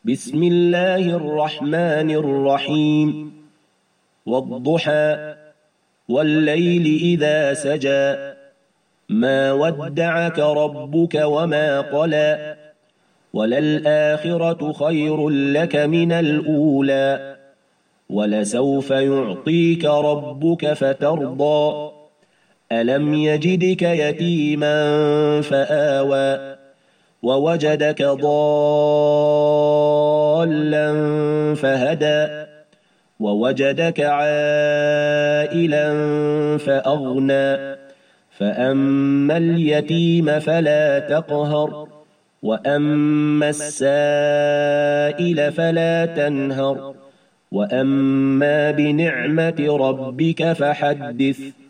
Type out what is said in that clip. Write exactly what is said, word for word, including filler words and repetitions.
بسم الله الرحمن الرحيم والضحى والليل إذا سجى ما ودعك ربك وما قلى وللآخرة خير لك من الأولى ولسوف يعطيك ربك فترضى ألم يجدك يتيما فآوى ووجدك ضالا فهدى ووجدك عائلا فأغنى فأما اليتيم فلا تقهر وأما السائل فلا تنهر وأما بنعمة ربك فحدث